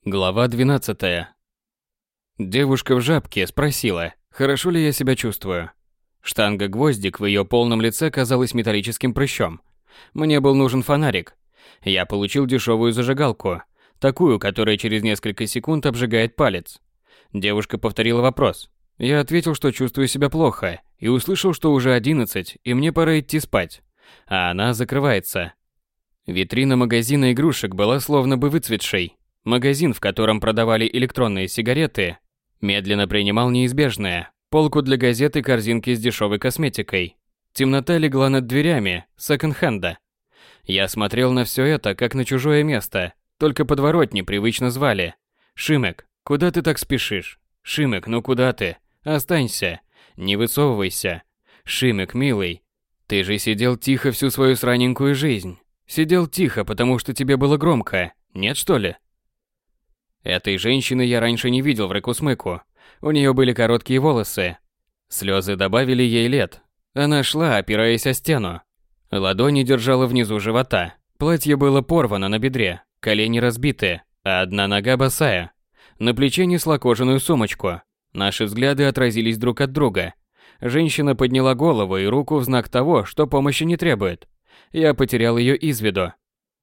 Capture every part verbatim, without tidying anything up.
Глава двенадцатая. Девушка в жабке спросила, хорошо ли я себя чувствую. Штанга-гвоздик в ее полном лице казалась металлическим прыщом. Мне был нужен фонарик. Я получил дешевую зажигалку, такую, которая через несколько секунд обжигает палец. Девушка повторила вопрос. Я ответил, что чувствую себя плохо, и услышал, что уже одиннадцать, и мне пора идти спать. А она закрывается. Витрина магазина игрушек была словно бы выцветшей. Магазин, в котором продавали электронные сигареты, медленно принимал неизбежное. Полку для газет и корзинки с дешевой косметикой. Темнота легла над дверями секонд-хенда. Я смотрел на все это, как на чужое место, только подворотни привычно звали. «Шимек, куда ты так спешишь? Шимек, ну куда ты? Останься, не высовывайся. Шимек, милый, ты же сидел тихо всю свою сраненькую жизнь. Сидел тихо, потому что тебе было громко, нет что ли?» Этой женщины я раньше не видел в Рыку-Смыку. У нее были короткие волосы. Слезы добавили ей лет. Она шла, опираясь о стену. Ладони держала внизу живота. Платье было порвано на бедре, колени разбиты, а одна нога босая. На плече несла кожаную сумочку. Наши взгляды отразились друг от друга. Женщина подняла голову и руку в знак того, что помощи не требует. Я потерял ее из виду.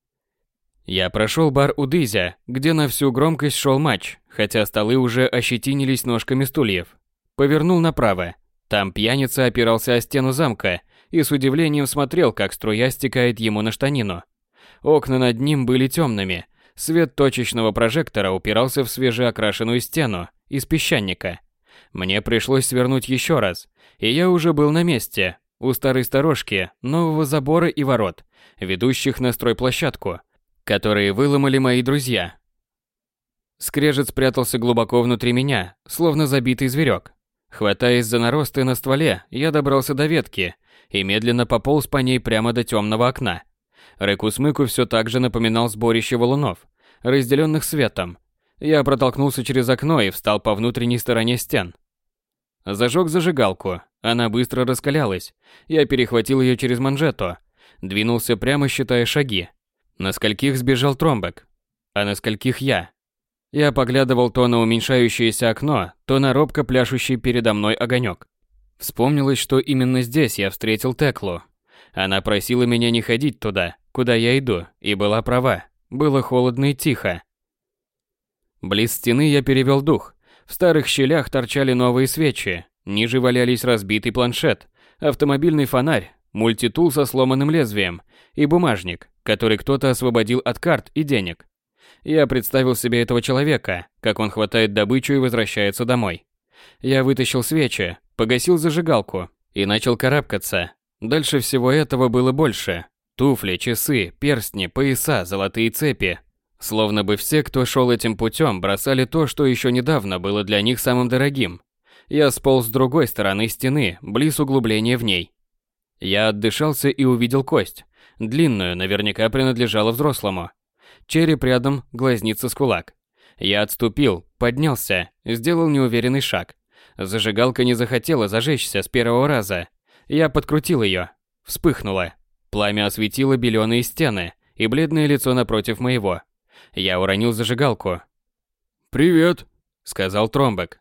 Я прошел бар у Дызя, где на всю громкость шел матч, хотя столы уже ощетинились ножками стульев. Повернул направо. Там пьяница опирался о стену замка и с удивлением смотрел, как струя стекает ему на штанину. Окна над ним были темными. Свет точечного прожектора упирался в свежеокрашенную стену из песчаника. Мне пришлось свернуть еще раз, и я уже был на месте, у старой сторожки, нового забора и ворот, ведущих на стройплощадку, которые выломали мои друзья. Скрежет спрятался глубоко внутри меня, словно забитый зверек. Хватаясь за наросты на стволе, я добрался до ветки и медленно пополз по ней прямо до темного окна. Рыку-Смыку все так же напоминал сборище валунов, разделенных светом. Я протолкнулся через окно и встал по внутренней стороне стен. Зажег зажигалку, она быстро раскалялась. Я перехватил ее через манжету, двинулся прямо, считая шаги. На скольких сбежал Тромбек, а на скольких я. Я поглядывал то на уменьшающееся окно, то на робко пляшущий передо мной огонек. Вспомнилось, что именно здесь я встретил Теклу. Она просила меня не ходить туда, куда я иду, и была права. Было холодно и тихо. Близ стены я перевел дух. В старых щелях торчали новые свечи, ниже валялись разбитый планшет, автомобильный фонарь, мультитул со сломанным лезвием и бумажник, который кто-то освободил от карт и денег. Я представил себе этого человека, как он хватает добычу и возвращается домой. Я вытащил свечи, погасил зажигалку и начал карабкаться. Дальше всего этого было больше. Туфли, часы, перстни, пояса, золотые цепи. Словно бы все, кто шел этим путем, бросали то, что еще недавно было для них самым дорогим. Я сполз с другой стороны стены, близ углубления в ней. Я отдышался и увидел кость. Длинную, наверняка принадлежала взрослому. Череп рядом, глазница с кулак. Я отступил, поднялся, сделал неуверенный шаг. Зажигалка не захотела зажечься с первого раза. Я подкрутил ее. Вспыхнуло. Пламя осветило беленые стены и бледное лицо напротив моего. Я уронил зажигалку. «Привет», — сказал Тромбек.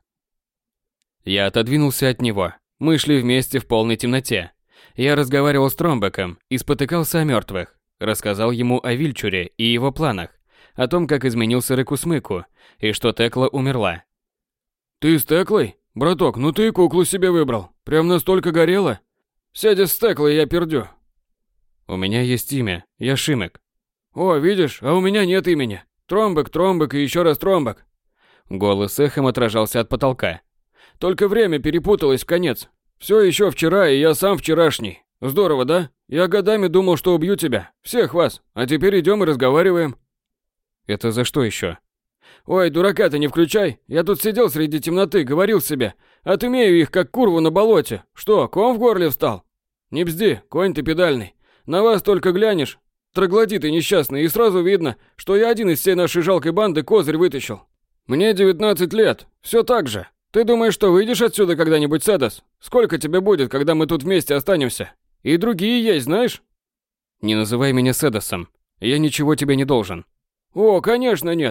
Я отодвинулся от него. Мы шли вместе в полной темноте. Я разговаривал с Тромбеком и спотыкался о мертвых. Рассказал ему о Вильчуре и его планах, о том, как изменился Рыку-Смыку и что Текла умерла. «Ты с Теклой? Браток, ну ты и куклу себе выбрал. Прям настолько горело? Сядешь с Теклой, я пердю». «У меня есть имя, я Шимек». «О, видишь, а у меня нет имени. Тромбек, Тромбек и еще раз Тромбек». Голос эхом отражался от потолка. «Только время перепуталось в конец. Все еще вчера, и я сам вчерашний. Здорово, да? Я годами думал, что убью тебя. Всех вас. А теперь идем и разговариваем». «Это за что еще?» «Ой, дурака ты не включай. Я тут сидел среди темноты, говорил себе. Отымею их, как курву на болоте. Что, ком в горле встал? Не бзди, конь ты педальный. На вас только глянешь, троглодиты несчастные, и сразу видно, что я один из всей нашей жалкой банды козырь вытащил. Мне девятнадцать лет. Все так же. Ты думаешь, что выйдешь отсюда когда-нибудь, Седос? Сколько тебе будет, когда мы тут вместе останемся? И другие есть, знаешь?» «Не называй меня Седосом. Я ничего тебе не должен». «О, конечно нет.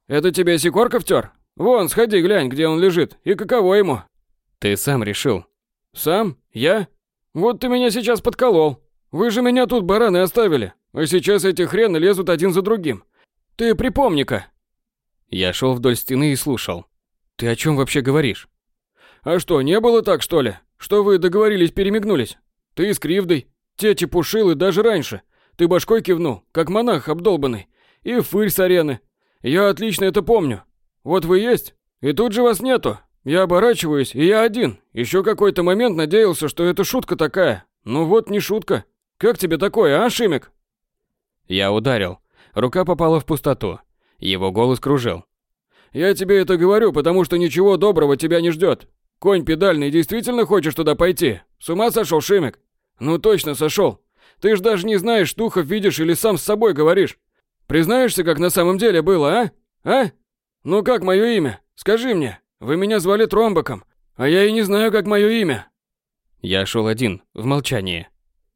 Это тебе Сикорка втер? Вон, сходи глянь, где он лежит, и каково ему. Ты сам решил. Сам? Я? Вот ты меня сейчас подколол. Вы же меня тут бараны оставили, а сейчас эти хрены лезут один за другим. Ты припомни-ка. Я шел вдоль стены и слушал. Ты о чем вообще говоришь? А что, не было так, что ли? Что вы договорились, перемигнулись? Ты с Кривдой, те чепушилы даже раньше. Ты башкой кивнул, как монах обдолбанный. И фырь с арены. Я отлично это помню. Вот вы есть, и тут же вас нету. Я оборачиваюсь, и я один. Еще какой-то момент надеялся, что это шутка такая. Ну вот не шутка. Как тебе такое, а, Шимик? Я ударил. Рука попала в пустоту. Его голос кружил. Я тебе это говорю, потому что ничего доброго тебя не ждет. Конь педальный, действительно хочешь туда пойти? С ума сошел, Шимик? Ну точно сошел. Ты ж даже не знаешь, духов видишь или сам с собой говоришь. Признаешься, как на самом деле было, а? А? Ну как мое имя? Скажи мне. Вы меня звали Тромбоком, а я и не знаю, как мое имя. Я шел один, в молчании.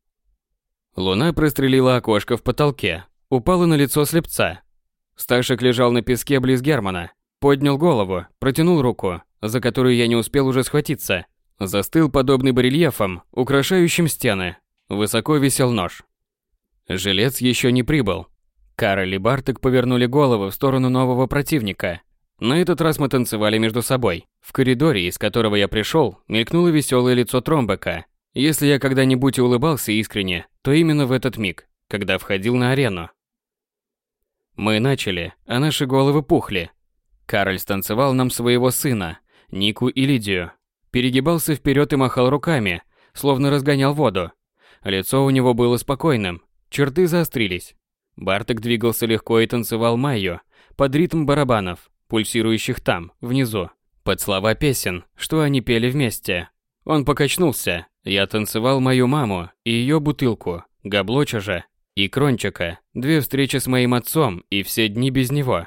Луна прострелила окошко в потолке, упала на лицо слепца. Сташек лежал на песке близ Германа, поднял голову, протянул руку, за которую я не успел уже схватиться. Застыл подобный барельефам, украшающим стены. Высоко висел нож. Жилец еще не прибыл. Кароль и Барток повернули головы в сторону нового противника. На этот раз мы танцевали между собой. В коридоре, из которого я пришел, мелькнуло веселое лицо Тромбека. Если я когда-нибудь и улыбался искренне, то именно в этот миг, когда входил на арену. Мы начали, а наши головы пухли. Кароль станцевал нам своего сына, Нику и Лидию. Перегибался вперед и махал руками, словно разгонял воду. Лицо у него было спокойным, черты заострились. Барток двигался легко и танцевал майю под ритм барабанов, пульсирующих там, внизу, под слова песен, что они пели вместе. Он покачнулся, я танцевал мою маму и ее бутылку, Габлоча же, и Крончика, две встречи с моим отцом и все дни без него.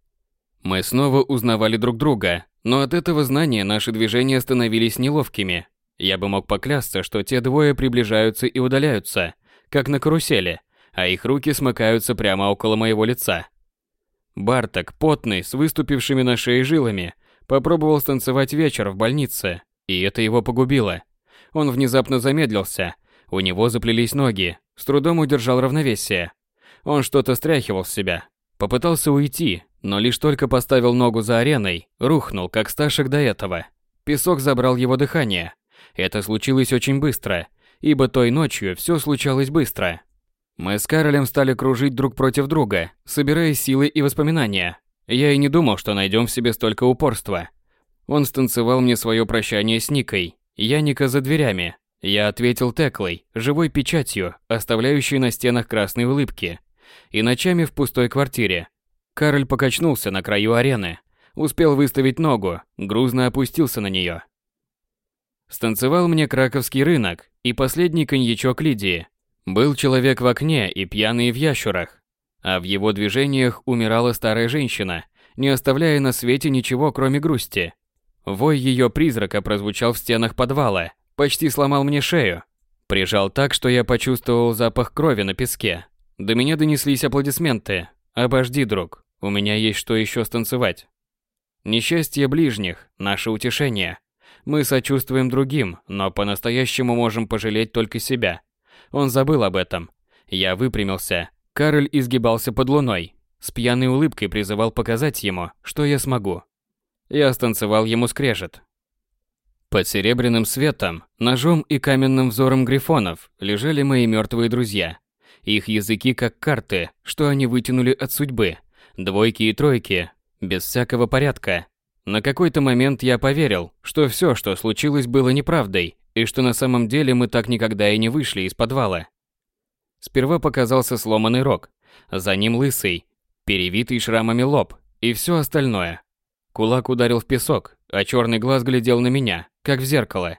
Мы снова узнавали друг друга, но от этого знания наши движения становились неловкими. Я бы мог поклясться, что те двое приближаются и удаляются, как на карусели, а их руки смыкаются прямо около моего лица. Барток, потный, с выступившими на шее жилами, попробовал станцевать вечер в больнице, и это его погубило. Он внезапно замедлился, у него заплелись ноги, с трудом удержал равновесие. Он что-то стряхивал с себя, попытался уйти, но лишь только поставил ногу за ареной, рухнул, как Сташек до этого. Песок забрал его дыхание. Это случилось очень быстро, ибо той ночью все случалось быстро. Мы с Каролем стали кружить друг против друга, собирая силы и воспоминания. Я и не думал, что найдем в себе столько упорства. Он станцевал мне свое прощание с Никой, я Ника за дверями. Я ответил Теклой, живой печатью, оставляющей на стенах красные улыбки. И ночами в пустой квартире. Кароль покачнулся на краю арены, успел выставить ногу, грузно опустился на нее. Станцевал мне краковский рынок и последний коньячок Лидии. Был человек в окне и пьяный в ящурах, а в его движениях умирала старая женщина, не оставляя на свете ничего, кроме грусти. Вой ее призрака прозвучал в стенах подвала, почти сломал мне шею. Прижал так, что я почувствовал запах крови на песке. До меня донеслись аплодисменты. «Обожди, друг, у меня есть что еще станцевать». Несчастье ближних – наше утешение. Мы сочувствуем другим, но по-настоящему можем пожалеть только себя. Он забыл об этом. Я выпрямился. Кароль изгибался под луной. С пьяной улыбкой призывал показать ему, что я смогу. Я станцевал ему скрежет. Под серебряным светом, ножом и каменным взором грифонов лежали мои мертвые друзья. Их языки как карты, что они вытянули от судьбы. Двойки и тройки, без всякого порядка. На какой-то момент я поверил, что все, что случилось, было неправдой, и что на самом деле мы так никогда и не вышли из подвала. Сперва показался сломанный рог, за ним лысый, перевитый шрамами лоб и все остальное. Кулак ударил в песок, а черный глаз глядел на меня, как в зеркало.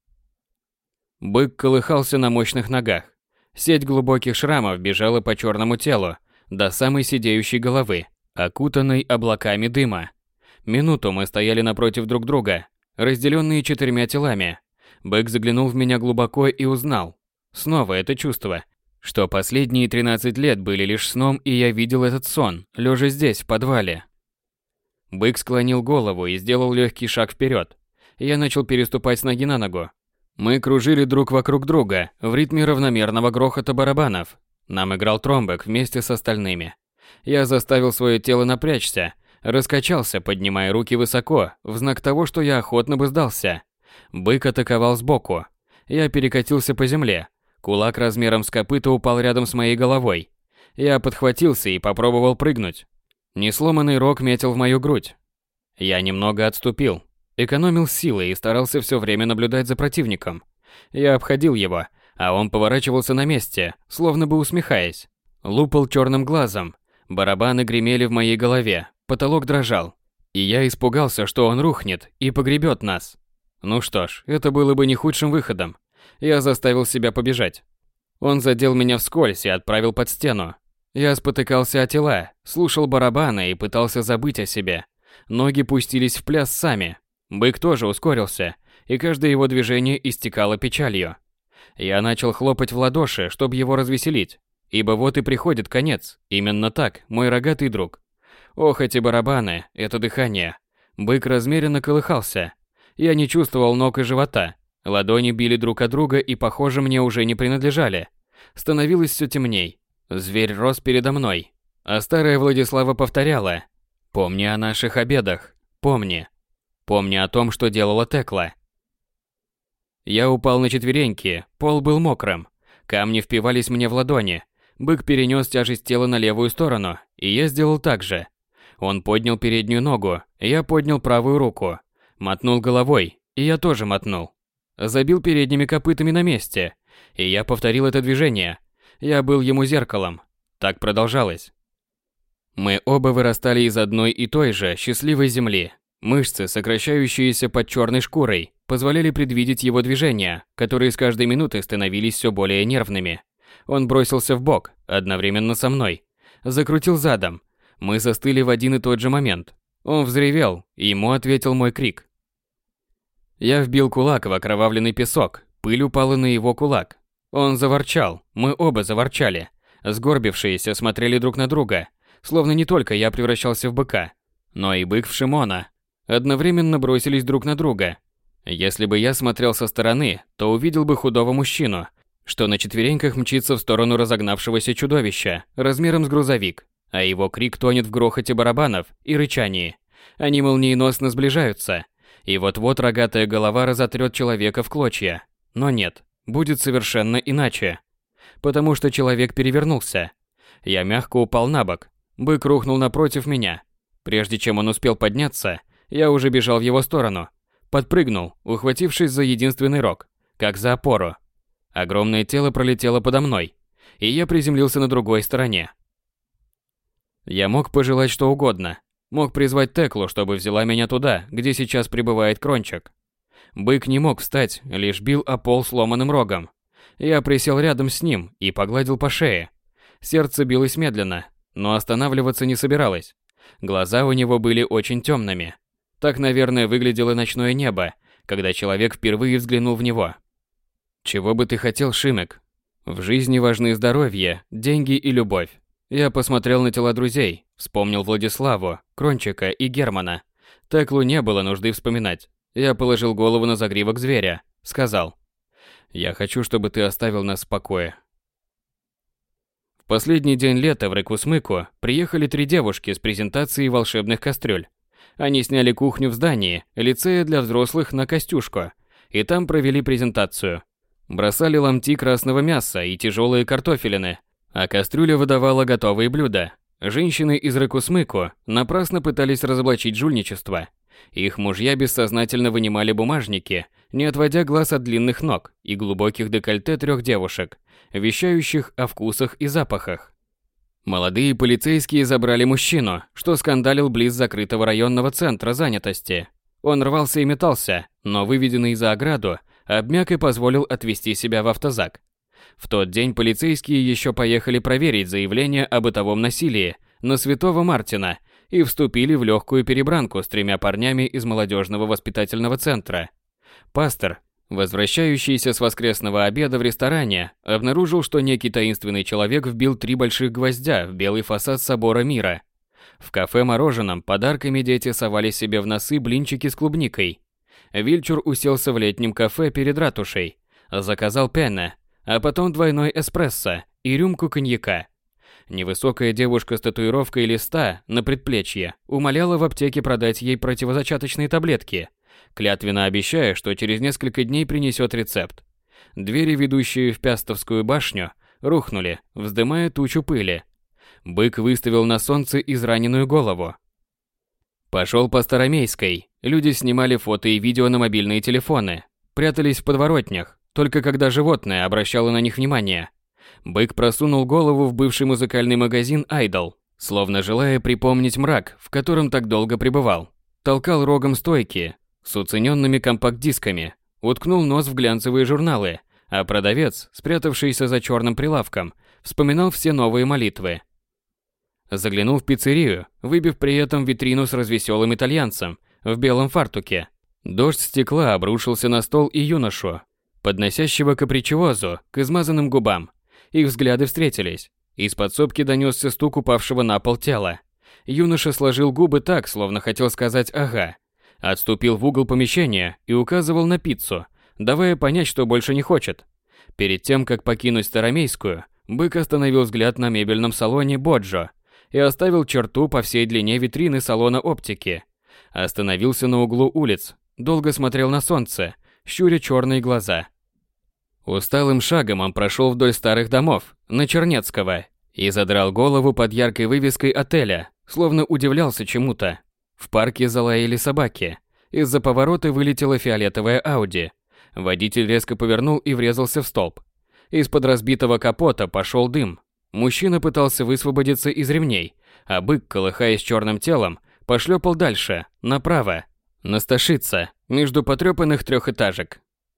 Бык колыхался на мощных ногах. Сеть глубоких шрамов бежала по черному телу, до самой сидеющей головы, окутанной облаками дыма. Минуту мы стояли напротив друг друга, разделенные четырьмя телами. Бык заглянул в меня глубоко и узнал. Снова это чувство, что последние тринадцать лет были лишь сном, и я видел этот сон, лежа здесь, в подвале. Бык склонил голову и сделал легкий шаг вперед. Я начал переступать с ноги на ногу. Мы кружили друг вокруг друга в ритме равномерного грохота барабанов. Нам играл тромбек вместе с остальными. Я заставил свое тело напрячься, раскачался, поднимая руки высоко, в знак того, что я охотно бы сдался. Бык атаковал сбоку. Я перекатился по земле. Кулак размером с копыто упал рядом с моей головой. Я подхватился и попробовал прыгнуть. Несломанный рог метил в мою грудь. Я немного отступил, экономил силы и старался все время наблюдать за противником. Я обходил его, а он поворачивался на месте, словно бы усмехаясь. Лупал черным глазом. Барабаны гремели в моей голове, потолок дрожал. И я испугался, что он рухнет и погребет нас. Ну что ж, это было бы не худшим выходом. Я заставил себя побежать. Он задел меня вскользь и отправил под стену. Я спотыкался о тела, слушал барабаны и пытался забыть о себе. Ноги пустились в пляс сами. Бык тоже ускорился, и каждое его движение истекало печалью. Я начал хлопать в ладоши, чтобы его развеселить. Ибо вот и приходит конец. Именно так, мой рогатый друг. Ох, эти барабаны, это дыхание. Бык размеренно колыхался. Я не чувствовал ног и живота. Ладони били друг от друга и, похоже, мне уже не принадлежали. Становилось все темней. Зверь рос передо мной. А старая Владислава повторяла: «Помни о наших обедах. Помни. Помни о том, что делала Текла». Я упал на четвереньки, пол был мокрым. Камни впивались мне в ладони. Бык перенес тяжесть тела на левую сторону, и я сделал так же. Он поднял переднюю ногу, я поднял правую руку. Мотнул головой, и я тоже мотнул. Забил передними копытами на месте, и я повторил это движение. Я был ему зеркалом. Так продолжалось. Мы оба вырастали из одной и той же счастливой земли. Мышцы, сокращающиеся под черной шкурой, позволяли предвидеть его движения, которые с каждой минутой становились все более нервными. Он бросился в бок, одновременно со мной. Закрутил задом. Мы застыли в один и тот же момент. Он взревел, и ему ответил мой крик. Я вбил кулак в окровавленный песок, пыль упала на его кулак. Он заворчал, мы оба заворчали. Сгорбившиеся смотрели друг на друга, словно не только я превращался в быка, но и бык в Шимона. Одновременно бросились друг на друга. Если бы я смотрел со стороны, то увидел бы худого мужчину, что на четвереньках мчится в сторону разогнавшегося чудовища, размером с грузовик, а его крик тонет в грохоте барабанов и рычании. Они молниеносно сближаются, и вот-вот рогатая голова разотрет человека в клочья. Но нет, будет совершенно иначе. Потому что человек перевернулся. Я мягко упал на бок, бык рухнул напротив меня. Прежде чем он успел подняться, я уже бежал в его сторону. Подпрыгнул, ухватившись за единственный рог, как за опору. Огромное тело пролетело подо мной, и я приземлился на другой стороне. Я мог пожелать что угодно. Мог призвать Теклу, чтобы взяла меня туда, где сейчас пребывает Крончик. Бык не мог встать, лишь бил о пол сломанным рогом. Я присел рядом с ним и погладил по шее. Сердце билось медленно, но останавливаться не собиралось. Глаза у него были очень темными. Так, наверное, выглядело ночное небо, когда человек впервые взглянул в него. Чего бы ты хотел, Шимек? В жизни важны здоровье, деньги и любовь. Я посмотрел на тела друзей, вспомнил Владиславу, Крончика и Германа. Теклу не было нужды вспоминать. Я положил голову на загривок зверя, сказал: «Я хочу, чтобы ты оставил нас в покое». В последний день лета в Рыкусмыку приехали три девушки с презентацией волшебных кастрюль. Они сняли кухню в здании, лицея для взрослых на Костюшко, и там провели презентацию. Бросали ломти красного мяса и тяжелые картофелины, а кастрюля выдавала готовые блюда. Женщины из Рыкусмыку напрасно пытались разоблачить жульничество. Их мужья бессознательно вынимали бумажники, не отводя глаз от длинных ног и глубоких декольте трех девушек, вещающих о вкусах и запахах. Молодые полицейские забрали мужчину, что скандалил близ закрытого районного центра занятости. Он рвался и метался, но выведенный за ограду, обмяк и позволил отвезти себя в автозак. В тот день полицейские еще поехали проверить заявление о бытовом насилии на Святого Мартина и вступили в легкую перебранку с тремя парнями из молодежного воспитательного центра. Пастор, возвращающийся с воскресного обеда в ресторане, обнаружил, что некий таинственный человек вбил три больших гвоздя в белый фасад собора мира. В кафе-мороженом подарками дети совали себе в носы блинчики с клубникой. Вильчур уселся в летнем кафе перед ратушей, заказал пенне, а потом двойной эспрессо и рюмку коньяка. Невысокая девушка с татуировкой листа на предплечье умоляла в аптеке продать ей противозачаточные таблетки, клятвенно обещая, что через несколько дней принесет рецепт. Двери, ведущие в Пястовскую башню, рухнули, вздымая тучу пыли. Бык выставил на солнце израненную голову. Пошел по Старомейской. Люди снимали фото и видео на мобильные телефоны, прятались в подворотнях, только когда животное обращало на них внимание. Бык просунул голову в бывший музыкальный магазин «Айдол», словно желая припомнить мрак, в котором так долго пребывал. Толкал рогом стойки с уцененными компакт-дисками, уткнул нос в глянцевые журналы, а продавец, спрятавшийся за черным прилавком, вспоминал все новые молитвы. Заглянул в пиццерию, выбив при этом витрину с развеселым итальянцем в белом фартуке. Дождь стекла обрушился на стол и юношу, подносящего капричиозу к измазанным губам. Их взгляды встретились. Из подсобки донесся стук упавшего на пол тела. Юноша сложил губы так, словно хотел сказать «ага». Отступил в угол помещения и указывал на пиццу, давая понять, что больше не хочет. Перед тем, как покинуть Старомейскую, Бык остановил взгляд на мебельном салоне «Боджо» и оставил черту по всей длине витрины салона оптики. Остановился на углу улиц, долго смотрел на солнце, щуря черные глаза. Усталым шагом он прошел вдоль старых домов, на Чернецкого, и задрал голову под яркой вывеской отеля, словно удивлялся чему-то. В парке залаяли собаки. Из-за поворота вылетела фиолетовая Ауди. Водитель резко повернул и врезался в столб. Из-под разбитого капота пошел дым. Мужчина пытался высвободиться из ремней, а бык, колыхаясь черным телом, пошлепал дальше, направо, на Сташица, между потрепанных трехэтажек.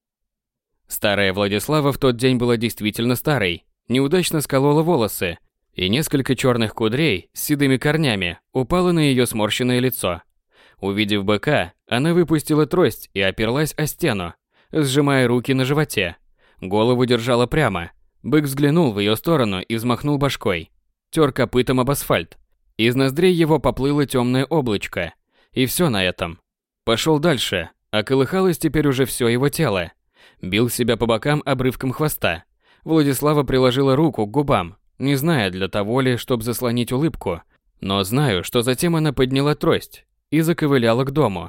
Старая Владислава в тот день была действительно старой, неудачно сколола волосы, и несколько черных кудрей с седыми корнями упало на ее сморщенное лицо. Увидев быка, она выпустила трость и оперлась о стену, сжимая руки на животе. Голову держала прямо. Бык взглянул в ее сторону и взмахнул башкой. Тер копытом об асфальт. Из ноздрей его поплыло темное облачко. И все на этом. Пошел дальше, а колыхалось теперь уже все его тело. Бил себя по бокам обрывком хвоста. Владислава приложила руку к губам, не зная, для того ли, чтобы заслонить улыбку, но знаю, что затем она подняла трость и заковыляла к дому.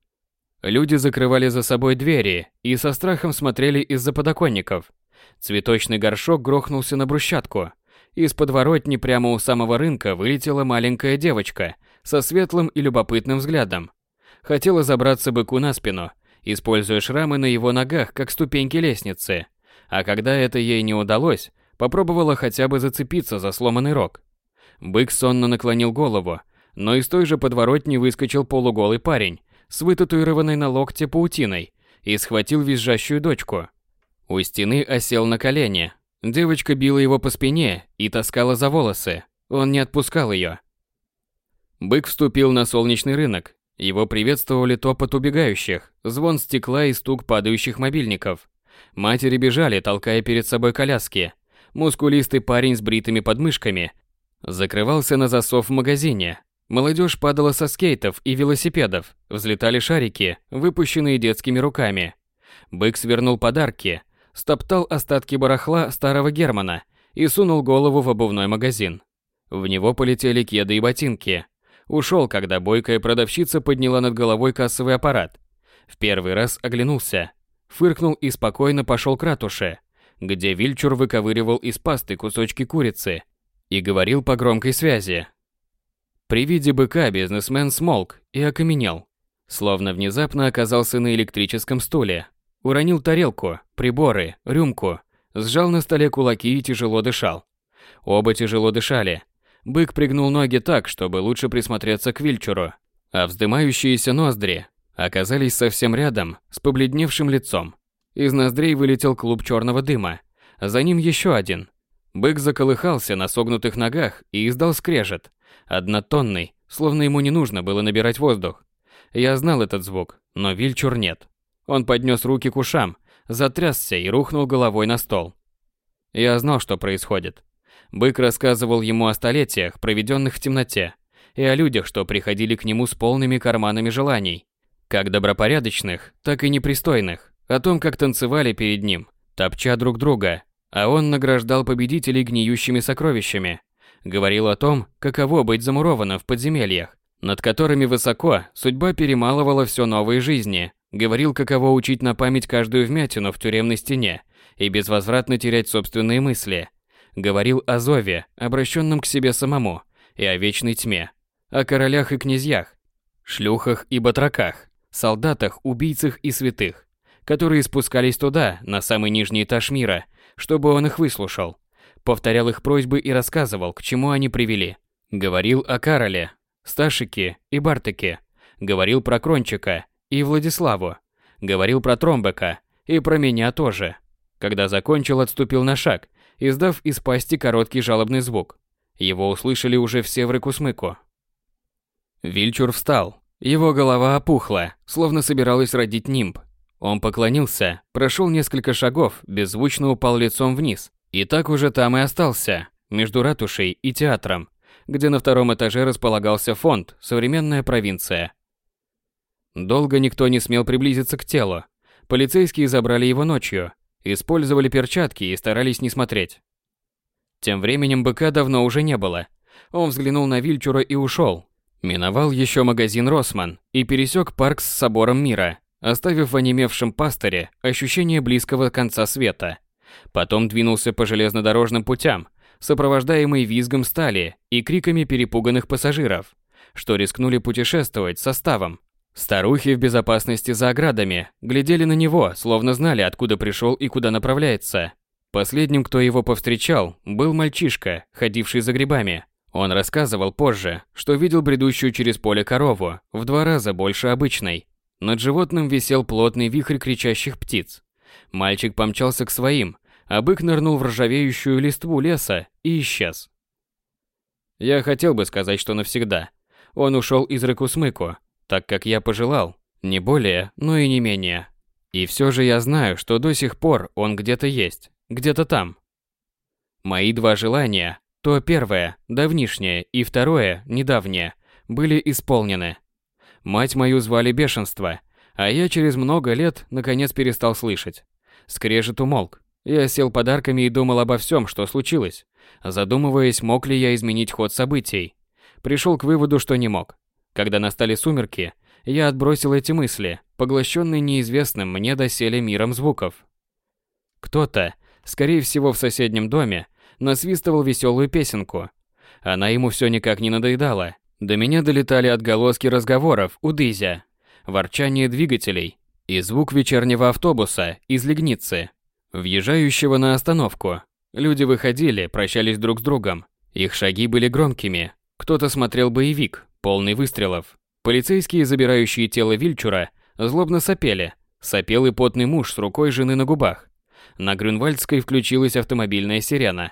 Люди закрывали за собой двери и со страхом смотрели из-за подоконников. Цветочный горшок грохнулся на брусчатку. Из подворотни прямо у самого рынка вылетела маленькая девочка со светлым и любопытным взглядом. Хотела забраться быку на спину, используя шрамы на его ногах как ступеньки лестницы. А когда это ей не удалось, попробовала хотя бы зацепиться за сломанный рог. Бык сонно наклонил голову, но из той же подворотни выскочил полуголый парень с вытатуированной на локте паутиной и схватил визжащую дочку. У стены осел на колени. Девочка била его по спине и таскала за волосы. Он не отпускал ее. Бык вступил на солнечный рынок. Его приветствовали топот убегающих, звон стекла и стук падающих мобильников. Матери бежали, толкая перед собой коляски. Мускулистый парень с бритыми подмышками закрывался на засов в магазине. Молодежь падала со скейтов и велосипедов, взлетали шарики, выпущенные детскими руками. Бык свернул подарки, стоптал остатки барахла старого Германа и сунул голову в обувной магазин. В него полетели кеды и ботинки. Ушел, когда бойкая продавщица подняла над головой кассовый аппарат. В первый раз оглянулся, фыркнул и спокойно пошел к ратуше, где Вильчур выковыривал из пасты кусочки курицы и говорил по громкой связи. При виде быка бизнесмен смолк и окаменел, словно внезапно оказался на электрическом стуле. Уронил тарелку, приборы, рюмку, сжал на столе кулаки и тяжело дышал. Оба тяжело дышали. Бык пригнул ноги так, чтобы лучше присмотреться к Вильчуру, а вздымающиеся ноздри оказались совсем рядом с побледневшим лицом. Из ноздрей вылетел клуб черного дыма, за ним еще один. Бык заколыхался на согнутых ногах и издал скрежет, однотонный, словно ему не нужно было набирать воздух. Я знал этот звук, но Вильчур нет. Он поднес руки к ушам, затрясся и рухнул головой на стол. Я знал, что происходит. Бык рассказывал ему о столетиях, проведенных в темноте, и о людях, что приходили к нему с полными карманами желаний, как добропорядочных, так и непристойных, о том, как танцевали перед ним, топча друг друга, а он награждал победителей гниющими сокровищами. Говорил о том, каково быть замурованным в подземельях, над которыми высоко судьба перемалывала все новые жизни. Говорил, каково учить на память каждую вмятину в тюремной стене и безвозвратно терять собственные мысли. Говорил о зове, обращенном к себе самому, и о вечной тьме, о королях и князьях, шлюхах и батраках, солдатах, убийцах и святых, которые спускались туда, на самый нижний этаж мира, чтобы он их выслушал. Повторял их просьбы и рассказывал, к чему они привели. Говорил о Кароле, Сташике и Бартаке. Говорил про Крончика и Владиславу. Говорил про Тромбека и про меня тоже. Когда закончил, отступил на шаг, издав из пасти короткий жалобный звук. Его услышали уже все в рыку-смыку. Вильчур встал. Его голова опухла, словно собиралась родить нимб. Он поклонился, прошел несколько шагов, беззвучно упал лицом вниз. И так уже там и остался, между ратушей и театром, где на втором этаже располагался фонд «Современная провинция». Долго никто не смел приблизиться к телу. Полицейские забрали его ночью, использовали перчатки и старались не смотреть. Тем временем быка давно уже не было. Он взглянул на Вильчура и ушел. Миновал еще магазин «Росман» и пересек парк с собором мира, оставив в онемевшем пастыре ощущение близкого конца света. Потом двинулся по железнодорожным путям, сопровождаемый визгом стали и криками перепуганных пассажиров, что рискнули путешествовать составом. Старухи в безопасности за оградами глядели на него, словно знали, откуда пришел и куда направляется. Последним, кто его повстречал, был мальчишка, ходивший за грибами. Он рассказывал позже, что видел бредущую через поле корову, в два раза больше обычной. Над животным висел плотный вихрь кричащих птиц. Мальчик помчался к своим, а бык нырнул в ржавеющую листву леса и исчез. Я хотел бы сказать, что навсегда. Он ушел из рыку-смыку, так как я пожелал, не более, но и не менее. И все же я знаю, что до сих пор он где-то есть, где-то там. Мои два желания, то первое, давнишнее, и второе, недавнее, были исполнены. Мать мою звали Бешенство, а я через много лет наконец перестал слышать. Скрежет умолк. Я сел подарками и думал обо всем, что случилось, задумываясь, мог ли я изменить ход событий. Пришел к выводу, что не мог. Когда настали сумерки, я отбросил эти мысли, поглощенный неизвестным мне доселе миром звуков. Кто-то, скорее всего в соседнем доме, насвистывал веселую песенку. Она ему все никак не надоедала. До меня долетали отголоски разговоров у Дызя, ворчание двигателей и звук вечернего автобуса из Легницы, въезжающего на остановку. Люди выходили, прощались друг с другом. Их шаги были громкими. Кто-то смотрел боевик, полный выстрелов. Полицейские, забирающие тело Вильчура, злобно сопели. Сопел и потный муж с рукой жены на губах. На Грюнвальдской включилась автомобильная сирена.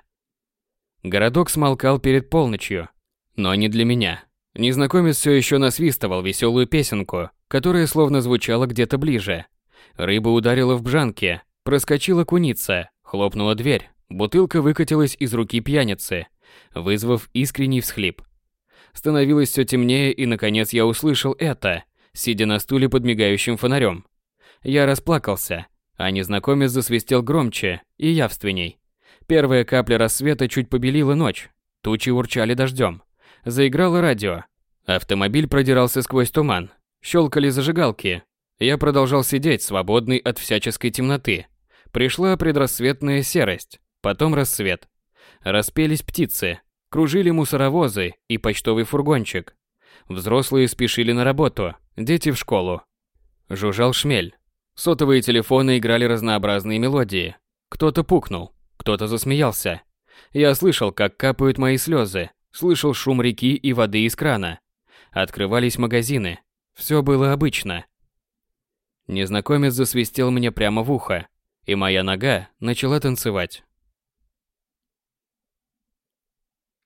Городок смолкал перед полночью. Но не для меня. Незнакомец все еще насвистывал веселую песенку, которая словно звучала где-то ближе. Рыба ударила в бжанке. Проскочила куница, хлопнула дверь, бутылка выкатилась из руки пьяницы, вызвав искренний всхлип. Становилось все темнее, и наконец я услышал это, сидя на стуле под мигающим фонарем. Я расплакался, а незнакомец засвистел громче и явственней. Первая капля рассвета чуть побелила ночь, тучи урчали дождем. Заиграло радио. Автомобиль продирался сквозь туман, щелкали зажигалки. Я продолжал сидеть, свободный от всяческой темноты. Пришла предрассветная серость, потом рассвет. Распелись птицы, кружили мусоровозы и почтовый фургончик. Взрослые спешили на работу, дети в школу. Жужжал шмель. Сотовые телефоны играли разнообразные мелодии. Кто-то пукнул, кто-то засмеялся. Я слышал, как капают мои слезы, слышал шум реки и воды из крана. Открывались магазины. Все было обычно. Незнакомец засвистел мне прямо в ухо, и моя нога начала танцевать.